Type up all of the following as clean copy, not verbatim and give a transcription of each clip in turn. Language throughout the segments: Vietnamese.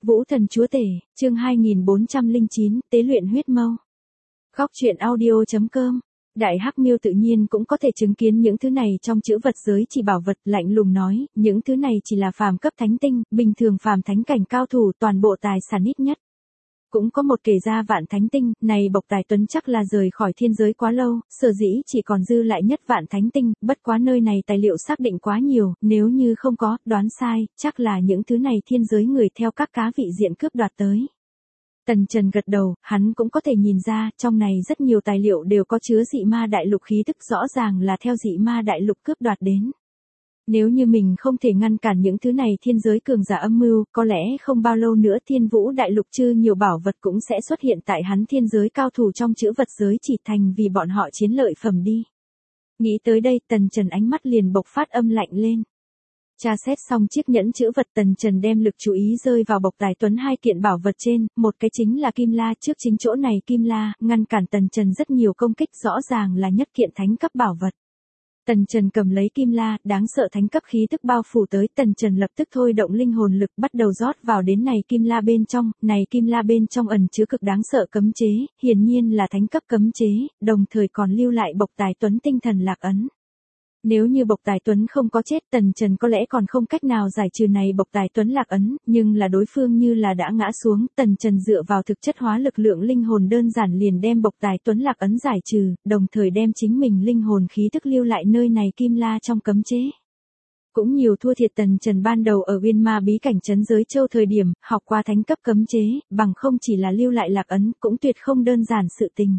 Vũ thần chúa tể, chương 2409, tế luyện huyết mâu. Góc truyện audio.com. Đại Hắc Miêu tự nhiên cũng có thể chứng kiến những thứ này trong chữ vật giới chỉ bảo vật, lạnh lùng nói, những thứ này chỉ là phàm cấp thánh tinh, bình thường phàm thánh cảnh cao thủ, toàn bộ tài sản ít nhất cũng có một kể ra vạn thánh tinh, này bộc tài tuấn chắc là rời khỏi thiên giới quá lâu, sở dĩ chỉ còn dư lại nhất vạn thánh tinh, bất quá nơi này tài liệu xác định quá nhiều, nếu như không có, đoán sai, chắc là những thứ này thiên giới người theo các cá vị diện cướp đoạt tới. Tần Trần gật đầu, hắn cũng có thể nhìn ra, trong này rất nhiều tài liệu đều có chứa dị ma đại lục khí tức, rõ ràng là theo dị ma đại lục cướp đoạt đến. Nếu như mình không thể ngăn cản những thứ này thiên giới cường giả âm mưu, có lẽ không bao lâu nữa thiên vũ đại lục chư nhiều bảo vật cũng sẽ xuất hiện tại hắn thiên giới cao thủ trong chữ vật giới chỉ thành vì bọn họ chiến lợi phẩm đi. Nghĩ tới đây, Tần Trần ánh mắt liền bộc phát âm lạnh lên. Tra xét xong chiếc nhẫn chữ vật, Tần Trần đem lực chú ý rơi vào bộc tài tuấn hai kiện bảo vật trên, một cái chính là kim la, trước chính chỗ này kim la, ngăn cản Tần Trần rất nhiều công kích, rõ ràng là nhất kiện thánh cấp bảo vật. Tần Trần cầm lấy kim la, đáng sợ thánh cấp khí tức bao phủ tới, Tần Trần lập tức thôi động linh hồn lực bắt đầu rót vào đến này kim la bên trong ẩn chứa cực đáng sợ cấm chế, hiển nhiên là thánh cấp cấm chế, đồng thời còn lưu lại bộc tài tuấn tinh thần lạc ấn. Nếu như bộc tài tuấn không có chết, Tần Trần có lẽ còn không cách nào giải trừ này bộc tài tuấn lạc ấn, nhưng là đối phương như là đã ngã xuống, Tần Trần dựa vào thực chất hóa lực lượng linh hồn đơn giản liền đem bộc tài tuấn lạc ấn giải trừ, đồng thời đem chính mình linh hồn khí tức lưu lại nơi này kim la trong cấm chế. Cũng nhiều thua thiệt Tần Trần ban đầu ở Uyên Ma bí cảnh trấn giới châu thời điểm, học qua thánh cấp cấm chế, bằng không chỉ là lưu lại lạc ấn, cũng tuyệt không đơn giản sự tình.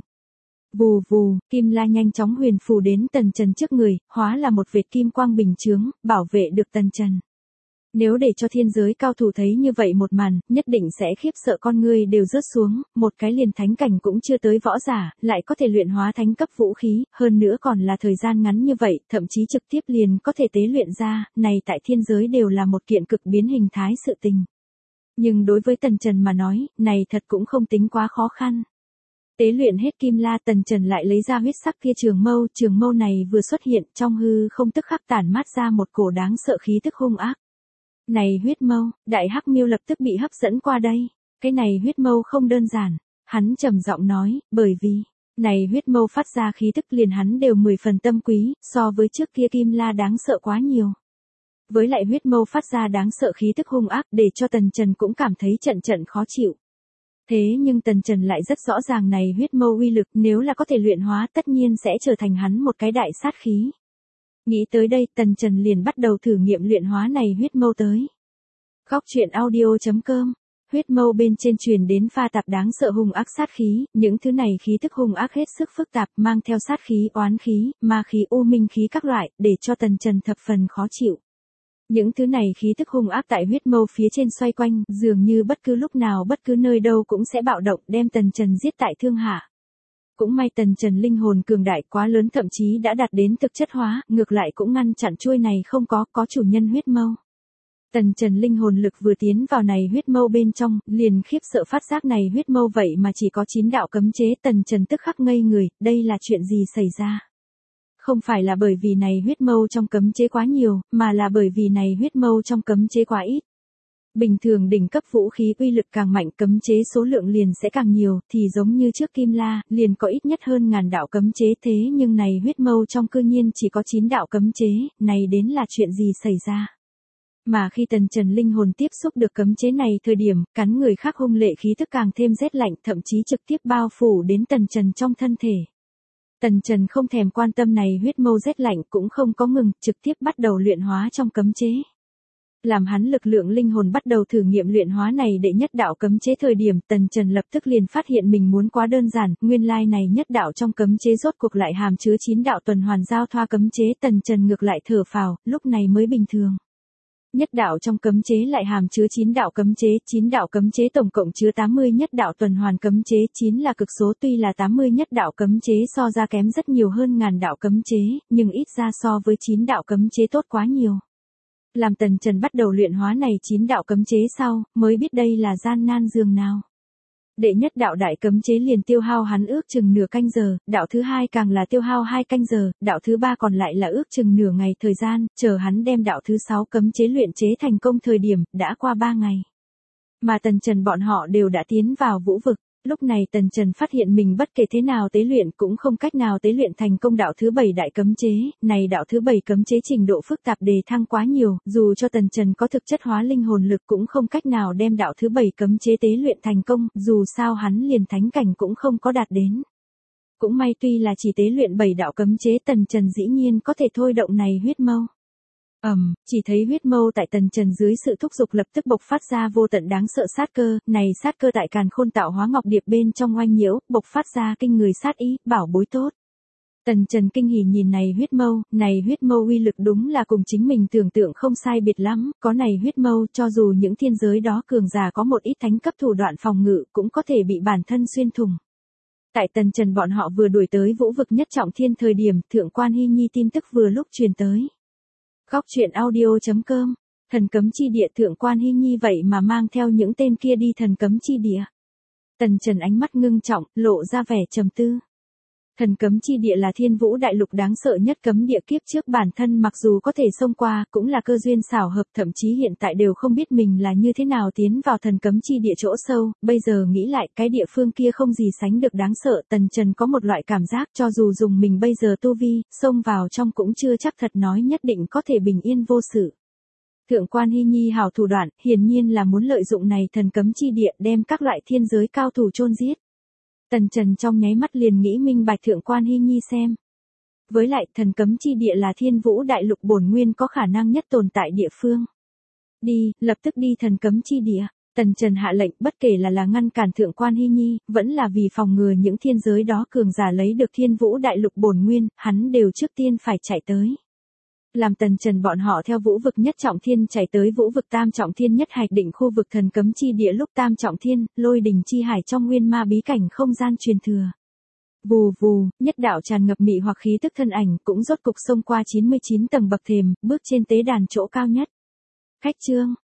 Vù vù, kim la nhanh chóng huyền phù đến Tần Trần trước người, hóa là một vệt kim quang bình chướng, bảo vệ được Tần Trần. Nếu để cho thiên giới cao thủ thấy như vậy một màn, nhất định sẽ khiếp sợ, con người đều rớt xuống, một cái liền thánh cảnh cũng chưa tới võ giả, lại có thể luyện hóa thánh cấp vũ khí, hơn nữa còn là thời gian ngắn như vậy, thậm chí trực tiếp liền có thể tế luyện ra, này tại thiên giới đều là một kiện cực biến hình thái sự tình. Nhưng đối với Tần Trần mà nói, này thật cũng không tính quá khó khăn. Tế luyện hết kim la, Tần Trần lại lấy ra huyết sắc kia trường mâu này vừa xuất hiện trong hư không tức khắc tản mát ra một cổ đáng sợ khí tức hung ác. Này huyết mâu, Đại Hắc Miêu lập tức bị hấp dẫn qua đây, cái này huyết mâu không đơn giản, hắn trầm giọng nói, bởi vì, này huyết mâu phát ra khí tức liền hắn đều 10 phần tâm quý, so với trước kia kim la đáng sợ quá nhiều. Với lại huyết mâu phát ra đáng sợ khí tức hung ác để cho Tần Trần cũng cảm thấy trận khó chịu. Thế nhưng Tần Trần lại rất rõ ràng này huyết mâu uy lực nếu là có thể luyện hóa tất nhiên sẽ trở thành hắn một cái đại sát khí. Nghĩ tới đây Tần Trần liền bắt đầu thử nghiệm luyện hóa này huyết mâu tới. Góc truyện audio.com. Huyết mâu bên trên truyền đến pha tạp đáng sợ hung ác sát khí, những thứ này khí tức hung ác hết sức phức tạp mang theo sát khí, oán khí, ma khí, u minh khí các loại, để cho Tần Trần thập phần khó chịu. Những thứ này khí tức hung ác tại huyết mâu phía trên xoay quanh, dường như bất cứ lúc nào bất cứ nơi đâu cũng sẽ bạo động đem Tần Trần giết tại thương hạ. Cũng may Tần Trần linh hồn cường đại quá lớn thậm chí đã đạt đến thực chất hóa, ngược lại cũng ngăn chặn chuôi này không có chủ nhân huyết mâu. Tần Trần linh hồn lực vừa tiến vào này huyết mâu bên trong, liền khiếp sợ phát giác này huyết mâu vậy mà chỉ có 9 đạo cấm chế, Tần Trần tức khắc ngây người, đây là chuyện gì xảy ra? Không phải là bởi vì này huyết mâu trong cấm chế quá nhiều, mà là bởi vì này huyết mâu trong cấm chế quá ít. Bình thường đỉnh cấp vũ khí uy lực càng mạnh cấm chế số lượng liền sẽ càng nhiều, thì giống như trước kim la, liền có ít nhất hơn 1000 đạo cấm chế, thế nhưng này huyết mâu trong cư nhiên chỉ có 9 đạo cấm chế, này đến là chuyện gì xảy ra? Mà khi Tần Trần linh hồn tiếp xúc được cấm chế này thời điểm, cắn người khác hung lệ khí tức càng thêm rét lạnh, thậm chí trực tiếp bao phủ đến Tần Trần trong thân thể. Tần Trần không thèm quan tâm này huyết mâu rét lạnh cũng không có ngừng, trực tiếp bắt đầu luyện hóa trong cấm chế. Làm hắn lực lượng linh hồn bắt đầu thử nghiệm luyện hóa này đệ nhất đạo cấm chế thời điểm, Tần Trần lập tức liền phát hiện mình muốn quá đơn giản, nguyên lai này nhất đạo trong cấm chế rốt cuộc lại hàm chứa 9 đạo tuần hoàn giao thoa cấm chế, Tần Trần ngược lại thở phào, lúc này mới bình thường. Nhất đạo trong cấm chế lại hàm chứa 9 đạo cấm chế tổng cộng chứa 80 nhất đạo tuần hoàn cấm chế, 9 là cực số, tuy là 80 nhất đạo cấm chế so ra kém rất nhiều hơn 1000 đạo cấm chế, nhưng ít ra so với 9 đạo cấm chế tốt quá nhiều. Làm Tần Trần bắt đầu luyện hóa này 9 đạo cấm chế sau, mới biết đây là gian nan dường nào. Đệ nhất đạo đại cấm chế liền tiêu hao hắn ước chừng nửa canh giờ, đạo thứ hai càng là tiêu hao 2 canh giờ, đạo thứ ba còn lại là ước chừng nửa ngày thời gian, chờ hắn đem đạo thứ 6 cấm chế luyện chế thành công thời điểm, đã qua 3 ngày. Mà Tần Trần bọn họ đều đã tiến vào vũ vực. Lúc này Tần Trần phát hiện mình bất kể thế nào tế luyện cũng không cách nào tế luyện thành công đạo thứ 7 đại cấm chế, này đạo thứ 7 cấm chế trình độ phức tạp đề thăng quá nhiều, dù cho Tần Trần có thực chất hóa linh hồn lực cũng không cách nào đem đạo thứ 7 cấm chế tế luyện thành công, dù sao hắn liền thánh cảnh cũng không có đạt đến. Cũng may tuy là chỉ tế luyện 7 đạo cấm chế Tần Trần dĩ nhiên có thể thôi động này huyết mâu. Chỉ thấy huyết mâu tại Tần Trần dưới sự thúc giục lập tức bộc phát ra vô tận đáng sợ sát cơ, này sát cơ tại càn khôn tạo hóa ngọc điệp bên trong oanh nhiễu, bộc phát ra kinh người sát ý, bảo bối tốt. Tần Trần kinh hỉ nhìn này huyết mâu uy lực đúng là cùng chính mình tưởng tượng không sai biệt lắm, có này huyết mâu cho dù những thiên giới đó cường giả có một ít thánh cấp thủ đoạn phòng ngự cũng có thể bị bản thân xuyên thủng. Tại Tần Trần bọn họ vừa đuổi tới vũ vực nhất trọng thiên thời điểm Thượng Quan Hy Nhi tin tức vừa lúc truyền tới. Góc truyện audio.com, thần cấm chi địa Thượng Quan Hy Nhi vậy mà mang theo những tên kia đi thần cấm chi địa. Tần Trần ánh mắt ngưng trọng, lộ ra vẻ trầm tư. Thần cấm chi địa là thiên vũ đại lục đáng sợ nhất cấm địa kiếp trước bản thân mặc dù có thể xông qua, cũng là cơ duyên xảo hợp thậm chí hiện tại đều không biết mình là như thế nào tiến vào thần cấm chi địa chỗ sâu, bây giờ nghĩ lại cái địa phương kia không gì sánh được đáng sợ, Tần Trần có một loại cảm giác cho dù dùng mình bây giờ tu vi, xông vào trong cũng chưa chắc thật nói nhất định có thể bình yên vô sự. Thượng Quan Hy Nhi hảo thủ đoạn, hiển nhiên là muốn lợi dụng này thần cấm chi địa đem các loại thiên giới cao thủ chôn giết. Tần Trần trong nháy mắt liền nghĩ minh bạch Thượng Quan Hy Nhi xem. Với lại thần cấm chi địa là thiên vũ đại lục bổn nguyên có khả năng nhất tồn tại địa phương. Đi, lập tức đi thần cấm chi địa. Tần Trần hạ lệnh bất kể là ngăn cản Thượng Quan Hy Nhi, vẫn là vì phòng ngừa những thiên giới đó cường giả lấy được thiên vũ đại lục bổn nguyên, hắn đều trước tiên phải chạy tới. Làm Tần Trần bọn họ theo vũ vực nhất trọng thiên chạy tới vũ vực tam trọng thiên nhất hạch định khu vực thần cấm chi địa lúc tam trọng thiên, lôi đình chi hải trong nguyên ma bí cảnh không gian truyền thừa. Vù vù, nhất đạo tràn ngập mị hoặc khí tức thân ảnh cũng rốt cục xông qua 99 tầng bậc thềm, bước trên tế đàn chỗ cao nhất. Khách chương,